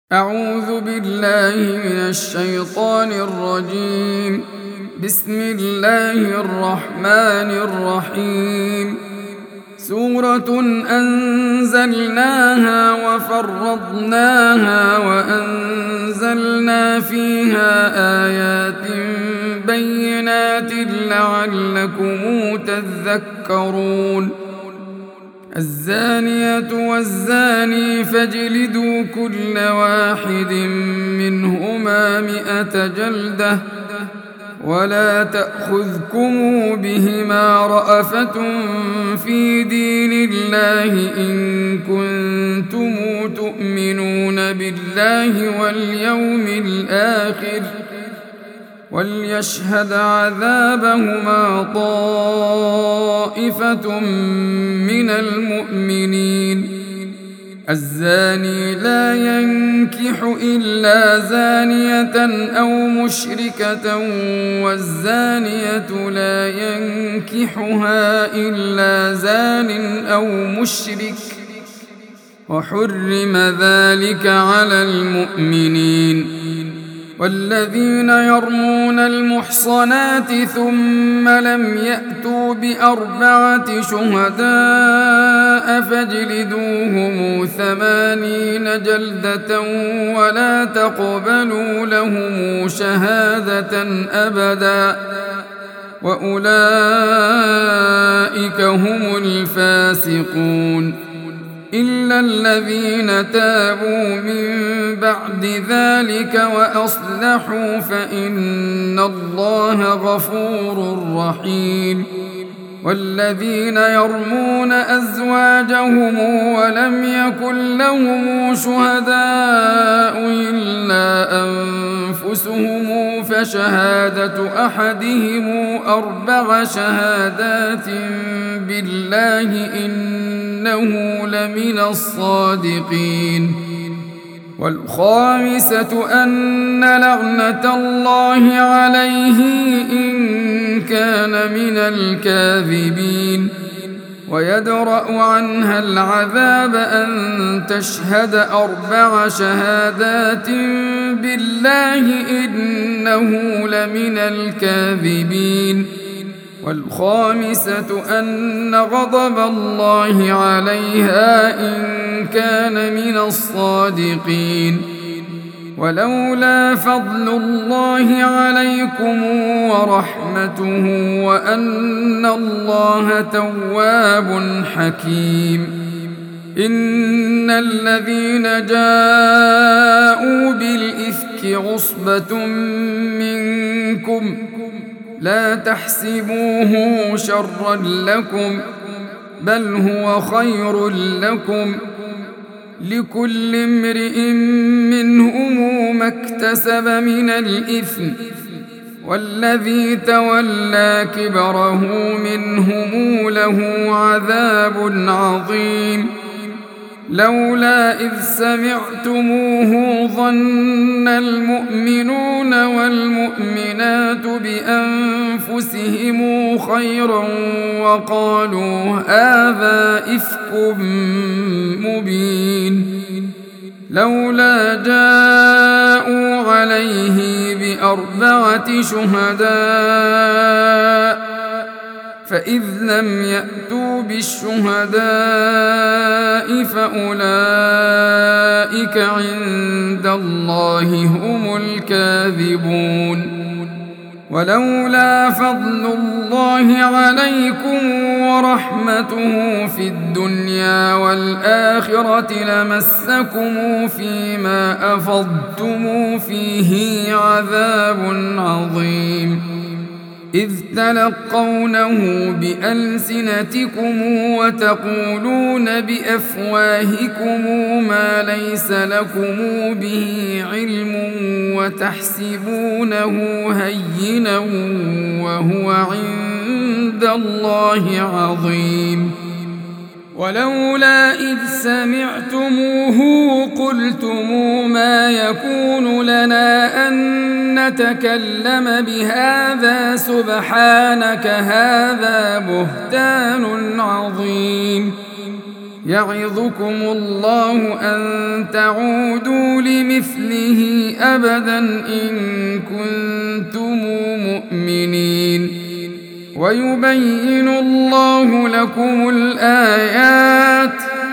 أعوذ بالله من الشيطان الرجيم. بسم الله الرحمن الرحيم. سورة أنزلناها وفرضناها وأنزلنا فيها آيات بينات لعلكم تذكرون. الزانية والزاني فاجلدوا كل واحد منهما 100 جلدة ولا تأخذكم بهما رأفة في دين الله إن كنتم تؤمنون بالله واليوم الآخر وليشهد عذابهما طائفة من المؤمنين. الزاني لا ينكح إلا زانية أو مشركة والزانية لا ينكحها إلا زان أو مشرك وحرم ذلك على المؤمنين. والذين يرمون المحصنات ثم لم يأتوا ب4 شهداء فاجلدوهم 80 جلدة ولا تقبلوا لهم شهادة أبدا وأولئك هم الفاسقون. إلا الذين تابوا من بعد ذلك وأصلحوا فإن الله غفور رحيم. والذين يرمون أزواجهم ولم يكن لهم شهداء إلا أنفسهم فشهادة أحدهم 4 شهادات بالله إنه لمن الصادقين. والخامسة أن لعنة الله عليه إن كان من الكاذبين. ويدرأ عنها العذاب أن تشهد 4 شهادات بالله إنه لمن الكاذبين. والخامسة أن غضب الله عليها إن كان من الصادقين. ولولا فضل الله عليكم ورحمته وأن الله تواب حكيم. إن الذين جاءوا بالإفك عصبة منكم لا تحسبوه شرا لكم بل هو خير لكم لكل امرئ منهم ما اكتسب من الإثم والذي تولى كبره منهم له عذاب عظيم. لولا إذ سمعتموه ظن المؤمنون والمؤمنات بأنفسهم خيرا وقالوا هذا إفك مبين. لولا جاءوا عليه ب4 شهداء فإذ لم يأتوا بالشهداء فأولئك عند الله هم الكاذبون. ولولا فضل الله عليكم ورحمته في الدنيا والآخرة لمسكم فيما أفضتم فيه عذاب عظيم. إذ تلقونه بألسنتكم وتقولون بأفواهكم ما ليس لكم به علم وتحسبونه هينا وهو عند الله عظيم. ولولا إذ سمعتموه قلتم ما يكون لنا أن نتكلم بهذا سبحانك هذا بهتان عظيم. يعظكم الله أن تعودوا لمثله أبدا إن كنتم مؤمنين ويبين الله لكم الآيات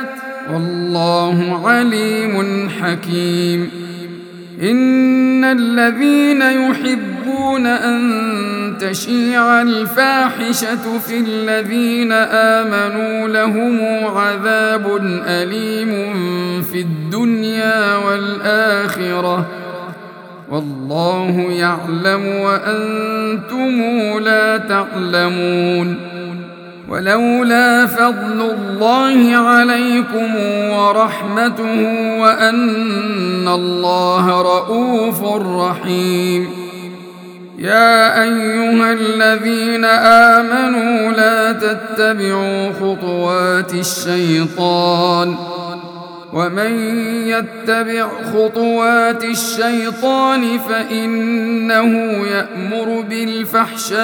والله عليم حكيم إن الذين يحبون أن تشيع الفاحشة في الذين آمنوا لهم عذاب أليم في الدنيا والآخرة والله يعلم وأنتم لا تعلمون ولولا فضل الله عليكم ورحمته وأن الله رؤوف رحيم يا أيها الذين آمنوا لا تتبعوا خطوات الشيطان ومن يتبع خطوات الشيطان فإنه يأمر بالفحشاء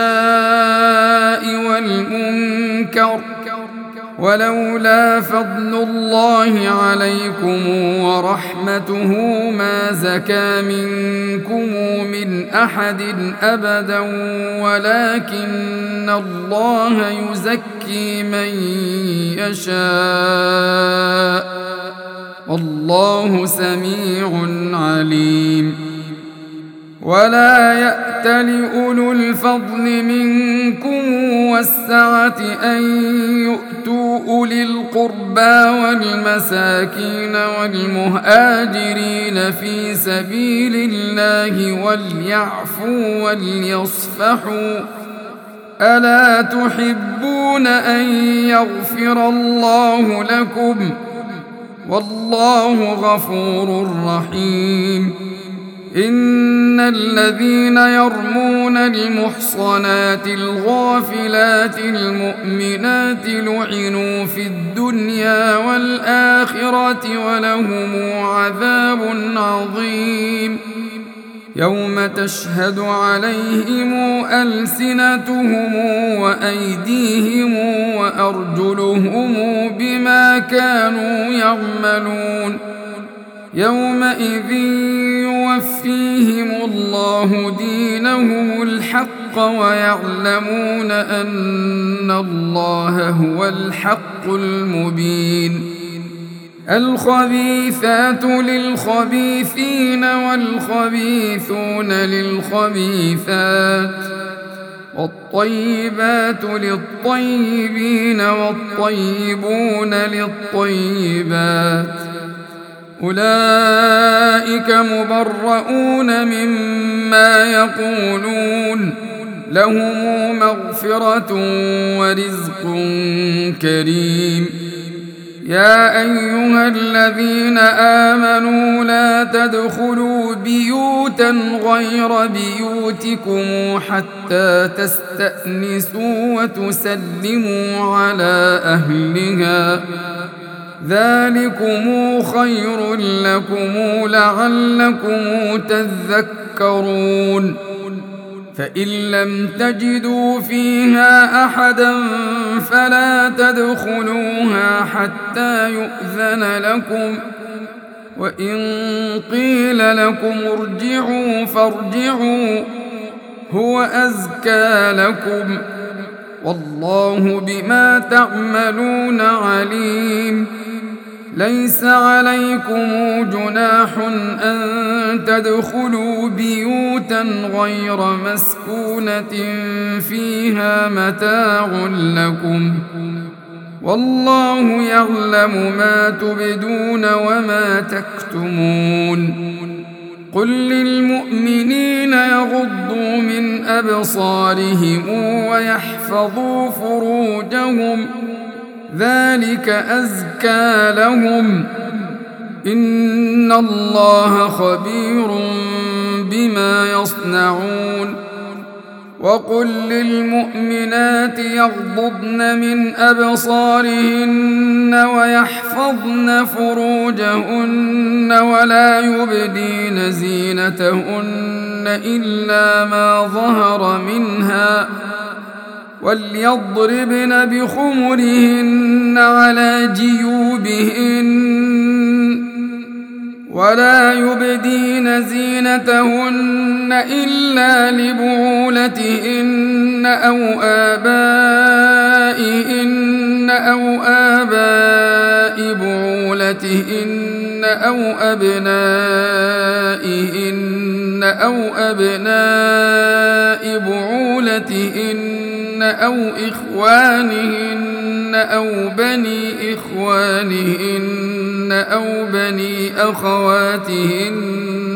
والمنكر ولولا فضل الله عليكم ورحمته ما زكى منكم من أحد أبدا ولكن الله يزكي من يشاء والله سميع عليم ولا يأتل أولو الفضل منكم والسعة أن يؤتوا أولي القربى والمساكين والمهاجرين في سبيل الله وليعفوا وليصفحوا ألا تحبون أن يغفر الله لكم والله غفور رحيم إن الذين يرمون المحصنات الغافلات المؤمنات لعنوا في الدنيا والآخرة ولهم عذاب عظيم يوم تشهد عليهم ألسنتهم وأيديهم وأرجلهم بما كانوا يعملون يومئذ يوفيهم الله دينهم الحق ويعلمون أن الله هو الحق المبين الخبيثات للخبيثين والخبيثون للخبيثات والطيبات للطيبين والطيبون للطيبات أولئك مبرؤون مما يقولون لهم مغفرة ورزق كريم يا أيها الذين آمنوا لا تدخلوا بيوتا غير بيوتكم حتى تستأنسوا وتسلموا على أهلها ذلكم خير لكم لعلكم تذكرون فإن لم تجدوا فيها أحدا فلا تدخلوها حتى يؤذن لكم وإن قيل لكم ارجعوا فارجعوا هو أزكى لكم والله بما تعملون عليم ليس عليكم جناح أن تدخلوا بيوتا غير مسكونة فيها متاع لكم والله يعلم ما تبدون وما تكتمون قل للمؤمنين يغضوا من أبصارهم ويحفظوا فروجهم ذلك أزكى لهم إن الله خبير بما يصنعون وقل للمؤمنات يغضضن من أبصارهن ويحفظن فروجهن ولا يبدين زينتهن إلا ما ظهر منها وليضربن بخمرهن على جيوبهن ولا يبدين زينتهن إلا لبعولتهن أو آبائهن أو آباء بعولتهن أو أبنائهن أو أبناء بعولتهن أو إخوانهن أو بني إخوانهن أو بني أخواتهن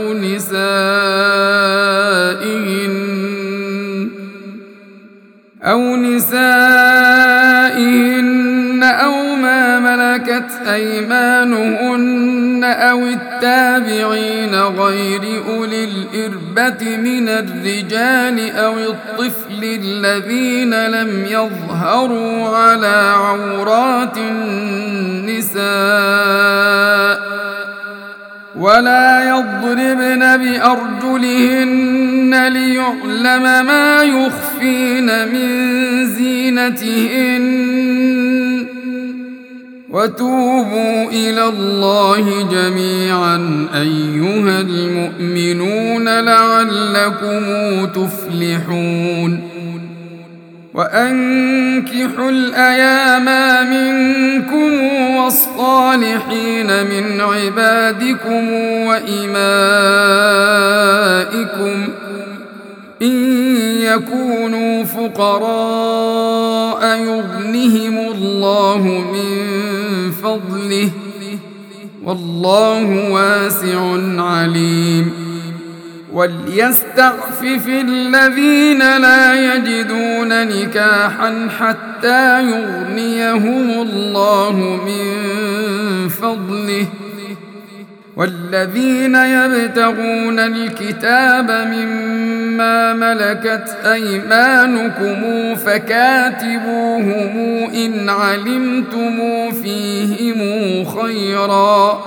أو نسائهن أو ما ملكت أيمانهن أو التابعين غير أولي الإربة من الرجال أو الطفل الذين لم يظهروا على عورات النساء ولا يضربن بأرجلهن ليعلم ما يخفين من زينتهن وتوبوا إلى الله جميعا أيها المؤمنون لعلكم تفلحون وأنكحوا الأيام منكم والصالحين من عبادكم وإمائكم إن يكونوا فقراء يغنهم الله من فضله والله واسع عليم وليستعفف الذين لا يجدون نكاحا حتى يغنيهم الله من فضله والذين يبتغون الكتاب مما ملكت أيمانكم فكاتبوهم إن علمتم فيهم خيرا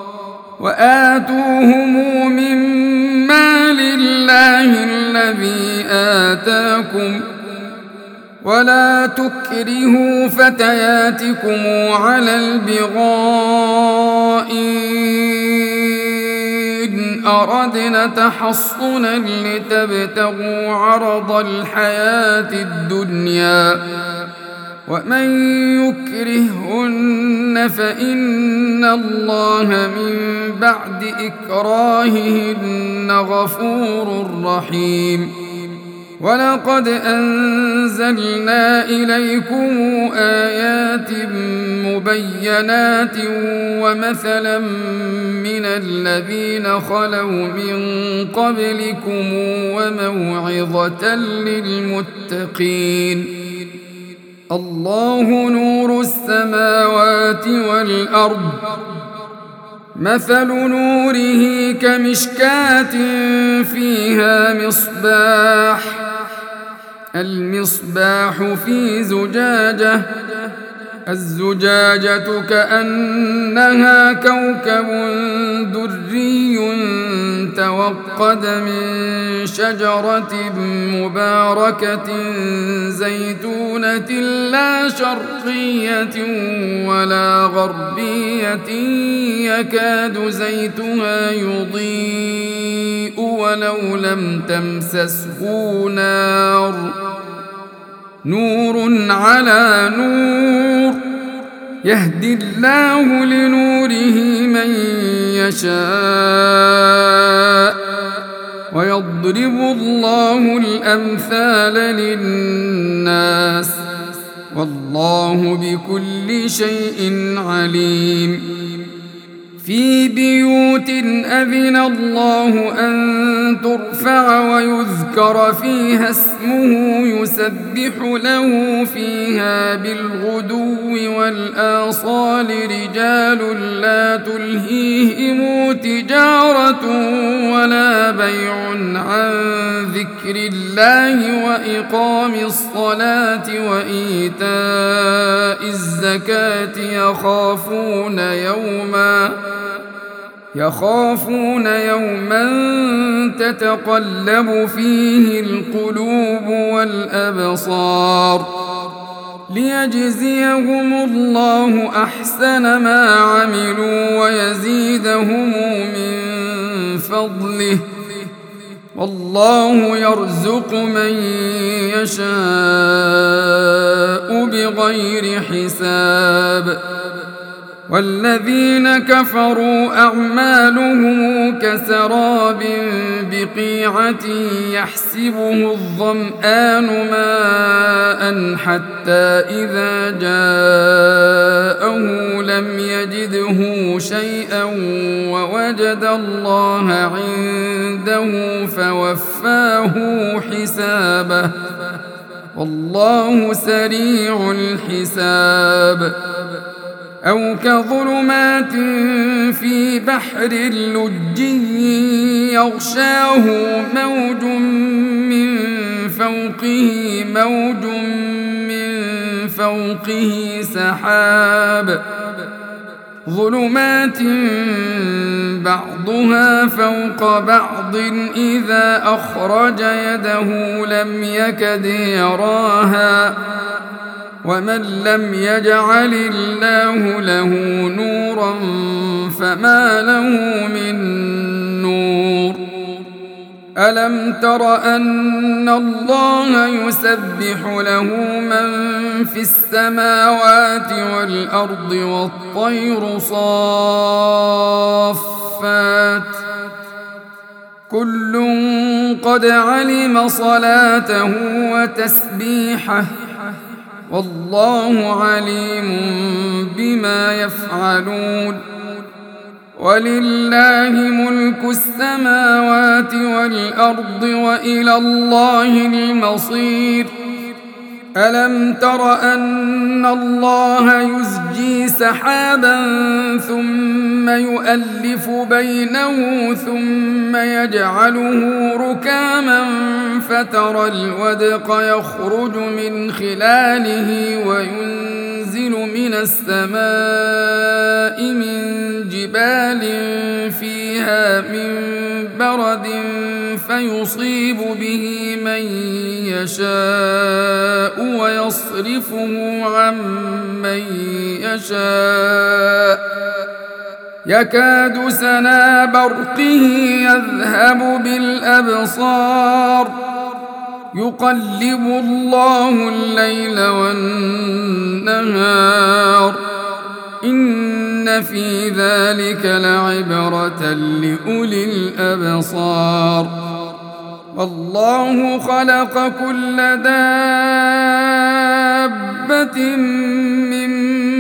وآتوهم مما لله الذي آتاكم ولا تكرهوا فتياتكم على البغاء إن أردنا تحصنا لتبتغوا عرض الحياة الدنيا ومن يكرهن فإن الله من بعد إكراههن غفور رحيم ولقد أنزلنا إليكم آيات مبينات ومثلا من الذين خلوا من قبلكم وموعظة للمتقين الله نور السماوات والأرض مثل نوره كمشكاة فيها مصباح المصباح في زجاجة الزجاجة كأنها كوكب دري توقد من شجرة مباركة زيتونة لا شرقية ولا غربية يكاد زيتها يضيء ولو لم تمسسه نور على نور يهدي الله لنوره من يشاء ويضرب الله الأمثال للناس والله بكل شيء عليم في بيوت أذن الله أن ترفع ويذكر فيها اسمه يسبح له فيها بالغدو والآصال رجال لا تلهيهم تجارة ولا بيع عن ذكر الله وإقام الصلاة وإيتاء الزكاة يخافون يوما تتقلب فيه القلوب والأبصار ليجزيهم الله أحسن ما عملوا ويزيدهم من فضله والله يرزق من يشاء بغير حساب والذين كفروا أعمالهم كسراب بقيعة يحسبه الظمآن ماء حتى إذا جاءه لم يجده شيئا ووجد الله عنده فوفاه حسابه والله سريع الحساب أو كظلمات في بحر لجي يغشاه موج من فوقه سحاب ظلمات بعضها فوق بعض إذا أخرج يده لم يكد يراها ومن لم يجعل الله له نورا فما له من نور ألم تر أن الله يسبح له من في السماوات والأرض والطير صافات كل قد علم صلاته وتسبيحه والله عليم بما يفعلون ولله ملك السماوات والأرض وإلى الله المصير ألم تر أن الله يزجي سحابا ثم يؤلف بينه ثم يجعله ركاما فترى الودق يخرج من خلاله وينزل من السماء من جبال فيها من برد فيصيب به من يشاء ويصرفه عن من يشاء يكاد سنا برقه يذهب بالأبصار يقلب الله الليل والنهار إن في ذلك لعبرة لأولي الأبصار والله خلق كل دابة من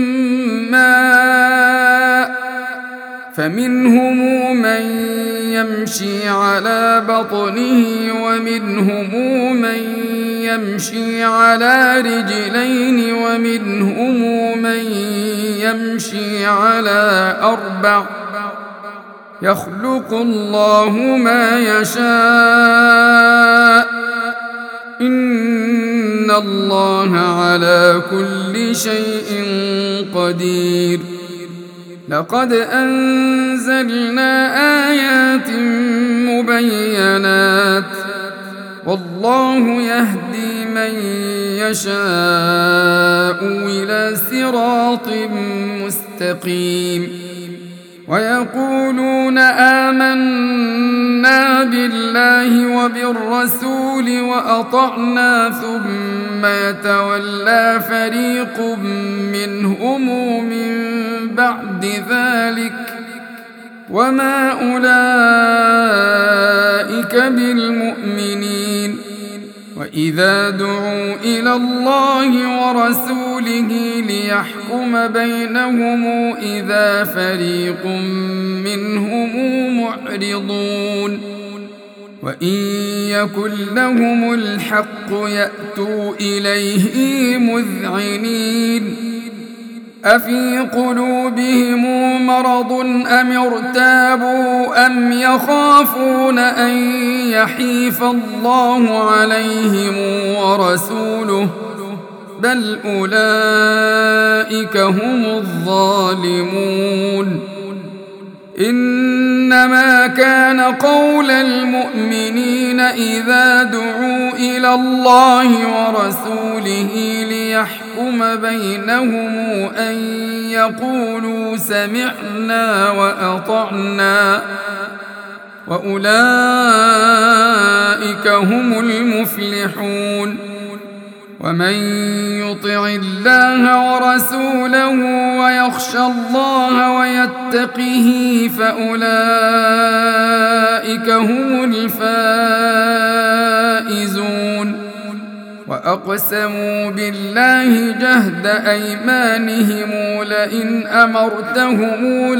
ماء فمنهم من يمشي على بطنه ومنهم من يمشي على رجلين ومنهم من يمشي على أربع يخلق الله ما يشاء إن الله على كل شيء قدير لقد أنزلنا آيات مبينات والله يهدي من يشاء إلى صراط مستقيم ويقولون آمنا بالله وبالرسول وأطعنا ثم يتولى فريق منهم من بعد ذلك وما أولئك بالمؤمنين وإذا دعوا إلى الله ورسوله ليحكم بينهم إذا فريق منهم معرضون وإن يكن لهم الحق يأتوا إليه مذعنين أفي قلوبهم مرض أم ارتابوا أم يخافون أن يحيف الله عليهم ورسوله بل أولئك هم الظالمون إنما كان قول المؤمنين إذا دعوا إلى الله ورسوله ليحكم بينهم أن يقولوا سمعنا وأطعنا وأولئك هم المفلحون ومن يطع الله ورسوله ويخشى الله ويتقه فأولئك هم الفائزون وأقسموا بالله جهد أيمانهم لئن أمرتهم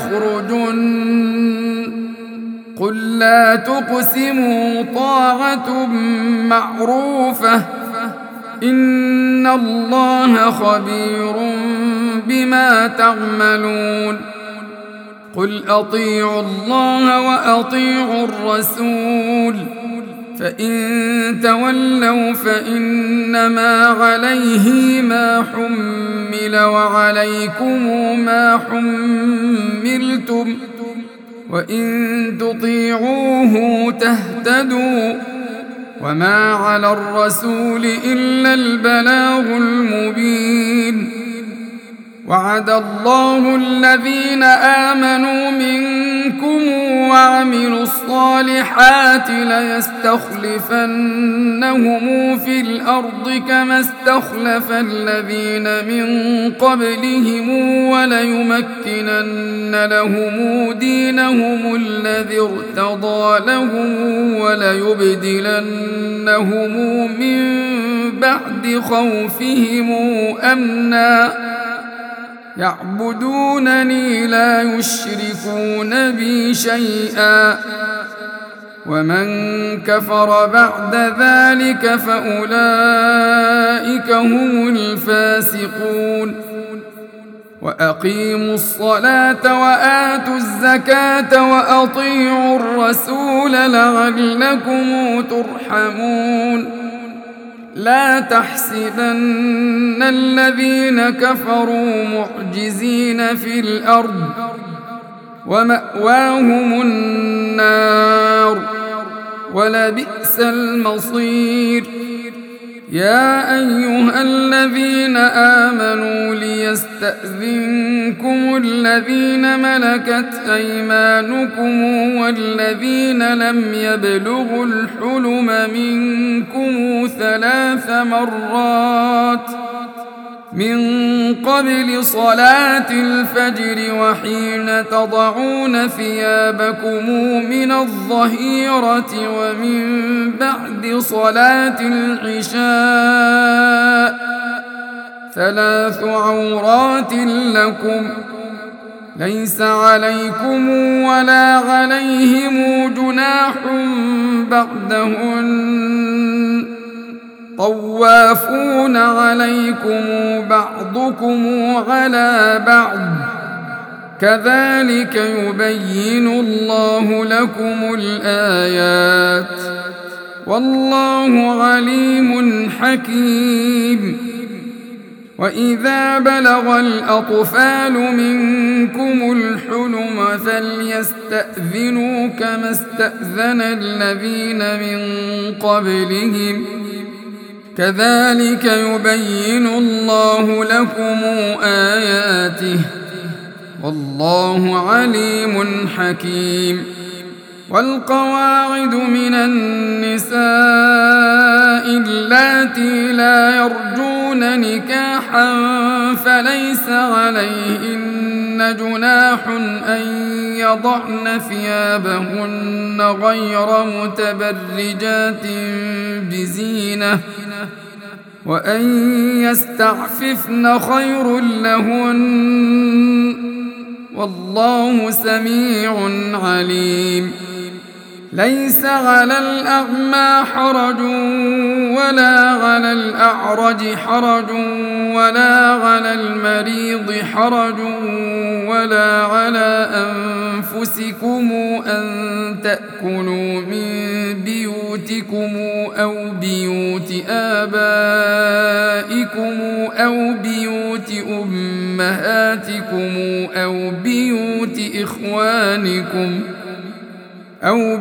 ليخرجن قل لا تقسموا طاعة معروفة إن الله خبير بما تعملون قل أطيعوا الله وأطيعوا الرسول فإن تولوا فإنما عليه ما حمل وعليكم ما حملتم وإن تطيعوه تهتدوا وما على الرسول إلا البلاغ المبين وعد الله الذين آمنوا منكم وعملوا الصالحات ليستخلفنهم في الأرض كما استخلف الذين من قبلهم وليمكنن لهم دينهم الذي ارتضى لهم وليبدلنهم من بعد خوفهم أمنا يعبدونني لا يشركون بي شيئا ومن كفر بعد ذلك فأولئك هم الفاسقون وأقيموا الصلاة وآتوا الزكاة وأطيعوا الرسول لعلكم ترحمون لا تحسبن الذين كفروا معجزين في الأرض ومأواهم النار ولبئس المصير يا أيها الذين آمنوا ليستأذنكم الذين ملكت أيمانكم والذين لم يبلغوا الحلم منكم 3 مرات من قبل صلاة الفجر وحين تضعون ثيابكم من الظهيرة ومن بعد صلاة العشاء 3 عورات لكم ليس عليكم ولا عليهم جناح بعدهن طوافون عليكم بعضكم على بعض كذلك يبين الله لكم الآيات والله عليم حكيم وإذا بلغ الأطفال منكم الحلم فليستأذنوا كما استأذن الذين من قبلهم كذلك يبين الله لكم آياته والله عليم حكيم والقواعد من النساء اللاتي لا يرجون نكاحا فليس عليهن جناح أن يضعن ثيابهن غير متبرجات بزينة وأن يستعففن خير لهن والله سميع عليم ليس على الأعمى حرج ولا على الأعرج حرج ولا على المريض حرج ولا على أنفسكم أن تأكلوا من بيوتكم أو بيوت آبائكم أو بيوت أمهاتكم أو بيوت إخوانكم إخوانكم أو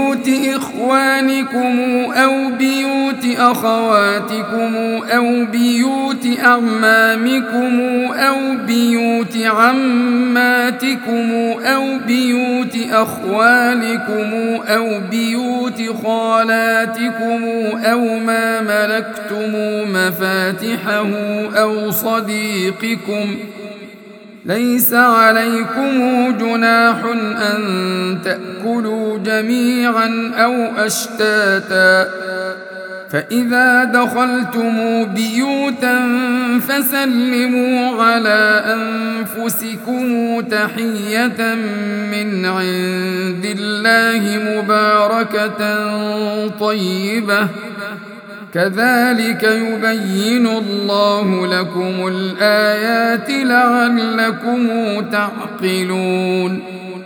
بيوت أخواتكم أو بيوت أعمامكم أو بيوت عماتكم أو بيوت أخوالكم أو بيوت خالاتكم أو ما ملكتم مفاتحه أو صديقكم. ليس عليكم جناح أن تأكلوا جميعا أو أشتاتا، فإذا دخلتم بيوتا فسلموا على أنفسكم تحية من عند الله مباركة طيبة، كذلك يبين الله لكم الآيات لعلكم تعقلون.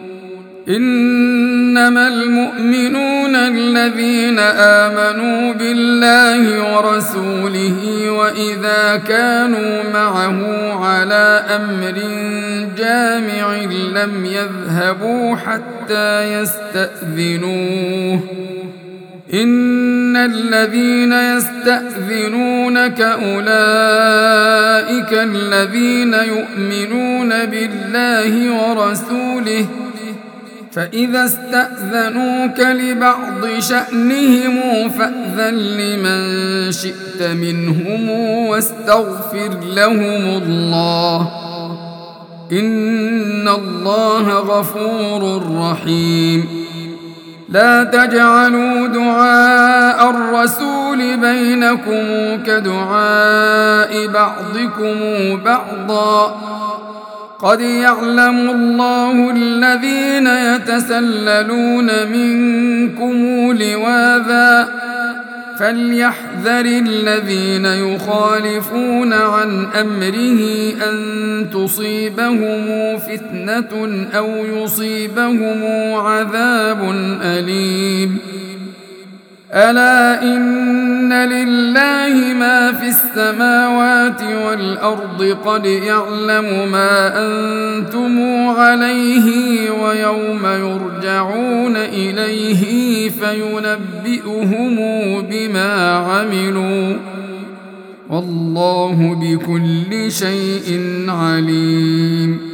إنما المؤمنون الذين آمنوا بالله ورسوله وإذا كانوا معه على أمر جامع لم يذهبوا حتى يستأذنوه. إن الذين يستأذنونك أولئك الذين يؤمنون بالله ورسوله، فإذا استأذنوك لبعض شأنهم فأذن لمن شئت منهم واستغفر لهم الله، إن الله غفور رحيم. لا تجعلوا دعاء الرسول بينكم كدعاء بعضكم بعضا، قد يعلم الله الذين يتسللون منكم لواذا، فليحذر الذين يخالفون عن أمره أن تصيبهم فتنة أو يصيبهم عذاب أليم. ألا إن لله ما في السماوات والأرض، قد يعلم ما أنتم عليه ويوم يرجعون إليه فينبئهم بما عملوا، والله بكل شيء عليم.